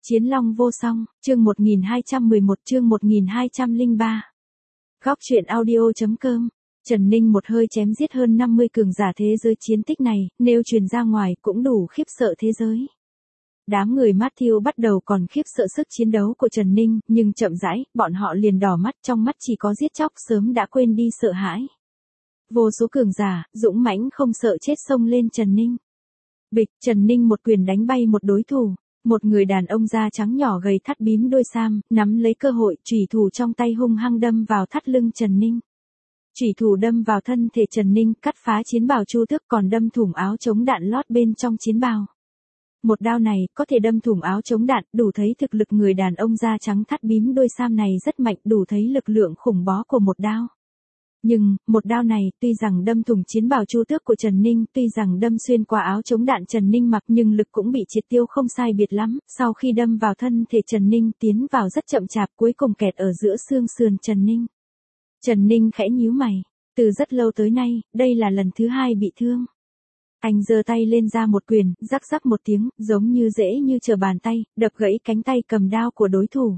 Chiến Long vô song, chương 1211 chương 1203. Góc truyện audio.com. Trần Ninh một hơi chém giết hơn 50 cường giả thế giới, chiến tích này, nếu truyền ra ngoài cũng đủ khiếp sợ thế giới. Đám người Matthew bắt đầu còn khiếp sợ sức chiến đấu của Trần Ninh, nhưng chậm rãi, bọn họ liền đỏ mắt, trong mắt chỉ có giết chóc, sớm đã quên đi sợ hãi. Vô số cường giả, dũng mãnh không sợ chết xông lên Trần Ninh. Bịch, Trần Ninh một quyền đánh bay một đối thủ. Một người đàn ông da trắng nhỏ gầy thắt bím đôi sam, nắm lấy cơ hội, chủy thủ trong tay hung hăng đâm vào thắt lưng Trần Ninh. Chủy thủ đâm vào thân thể Trần Ninh, cắt phá chiến bào chu tước, còn đâm thủng áo chống đạn lót bên trong chiến bào. Một đao này, có thể đâm thủng áo chống đạn, đủ thấy thực lực người đàn ông da trắng thắt bím đôi sam này rất mạnh, đủ thấy lực lượng khủng bó của một đao. Nhưng, một đao này, tuy rằng đâm thủng chiến bào chu tước của Trần Ninh, tuy rằng đâm xuyên qua áo chống đạn Trần Ninh mặc, nhưng lực cũng bị triệt tiêu không sai biệt lắm, sau khi đâm vào thân thể Trần Ninh tiến vào rất chậm chạp, cuối cùng kẹt ở giữa xương sườn Trần Ninh. Trần Ninh khẽ nhíu mày, từ rất lâu tới nay, đây là lần thứ hai bị thương. Anh giơ tay lên ra một quyền, rắc rắc một tiếng, giống như dễ như trở bàn tay, đập gãy cánh tay cầm đao của đối thủ.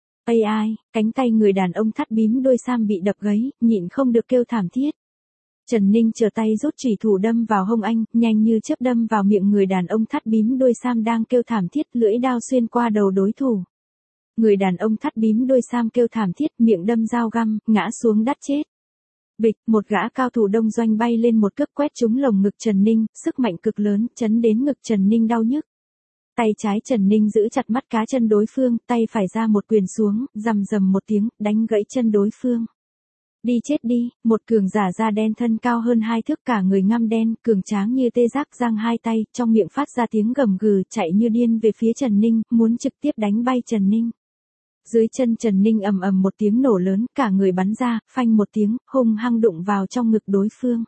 AI, cánh tay người đàn ông thắt bím đôi sam bị đập gãy, nhịn không được kêu thảm thiết. Trần Ninh trở tay rút chủy thủ đâm vào hông anh, nhanh như chớp đâm vào miệng người đàn ông thắt bím đôi sam đang kêu thảm thiết, lưỡi đao xuyên qua đầu đối thủ. Người đàn ông thắt bím đôi sam kêu thảm thiết, miệng đâm dao găm, ngã xuống đất chết. Bịch, một gã cao thủ đông doanh bay lên một cước quét trúng lồng ngực Trần Ninh, sức mạnh cực lớn, chấn đến ngực Trần Ninh đau nhức. Tay trái Trần Ninh giữ chặt mắt cá chân đối phương, tay phải ra một quyền xuống, rầm rầm một tiếng, đánh gãy chân đối phương. Đi chết đi, một cường giả da đen thân cao hơn 2 thước, cả người ngăm đen, cường tráng như tê giác, giang hai tay, trong miệng phát ra tiếng gầm gừ, chạy như điên về phía Trần Ninh, muốn trực tiếp đánh bay Trần Ninh. Dưới chân Trần Ninh ầm ầm một tiếng nổ lớn, cả người bắn ra, phanh một tiếng, hung hăng đụng vào trong ngực đối phương.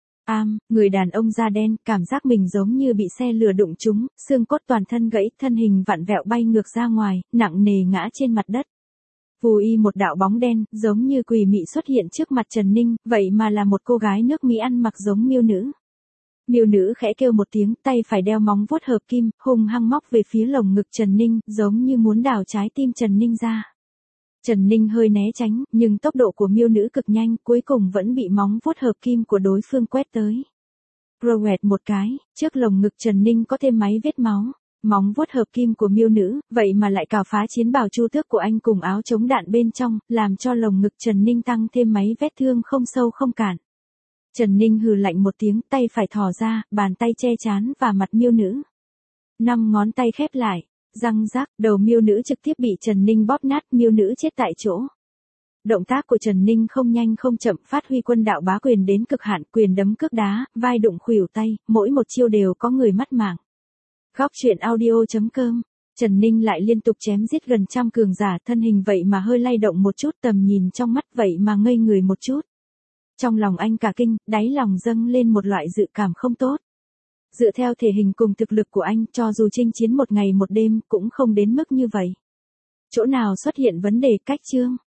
Người đàn ông da đen, cảm giác mình giống như bị xe lửa đụng trúng, xương cốt toàn thân gãy, thân hình vặn vẹo bay ngược ra ngoài, nặng nề ngã trên mặt đất. Vù y một đạo bóng đen, giống như quỷ mị xuất hiện trước mặt Trần Ninh, vậy mà là một cô gái nước Mỹ ăn mặc giống miêu nữ. Miêu nữ khẽ kêu một tiếng, tay phải đeo móng vuốt hợp kim, hung hăng móc về phía lồng ngực Trần Ninh, giống như muốn đào trái tim Trần Ninh ra. Trần Ninh hơi né tránh, nhưng tốc độ của miêu nữ cực nhanh, cuối cùng vẫn bị móng vuốt hợp kim của đối phương quét tới. Quẹt một cái, trước lồng ngực Trần Ninh có thêm mấy vết máu. Móng vuốt hợp kim của miêu nữ, vậy mà lại cào phá chiến bào chu tước của anh cùng áo chống đạn bên trong, làm cho lồng ngực Trần Ninh tăng thêm mấy vết thương không sâu không cạn. Trần Ninh hừ lạnh một tiếng, tay phải thò ra, bàn tay che trán và mặt miêu nữ. 5 ngón tay khép lại, răng rác, đầu miêu nữ trực tiếp bị Trần Ninh bóp nát, miêu nữ chết tại chỗ. Động tác của Trần Ninh không nhanh không chậm, phát huy quân đạo bá quyền đến cực hạn, quyền đấm cước đá, vai đụng khuỷu tay, mỗi một chiêu đều có người mất mạng. Góc truyện audio.com. Trần Ninh lại liên tục chém giết gần trăm cường giả, thân hình vậy mà hơi lay động một chút, tầm nhìn trong mắt vậy mà ngây người một chút. Trong lòng anh cả kinh, đáy lòng dâng lên một loại dự cảm không tốt. Dựa theo thể hình cùng thực lực của anh, cho dù chinh chiến một ngày một đêm, cũng không đến mức như vậy. Chỗ nào xuất hiện vấn đề cách chương?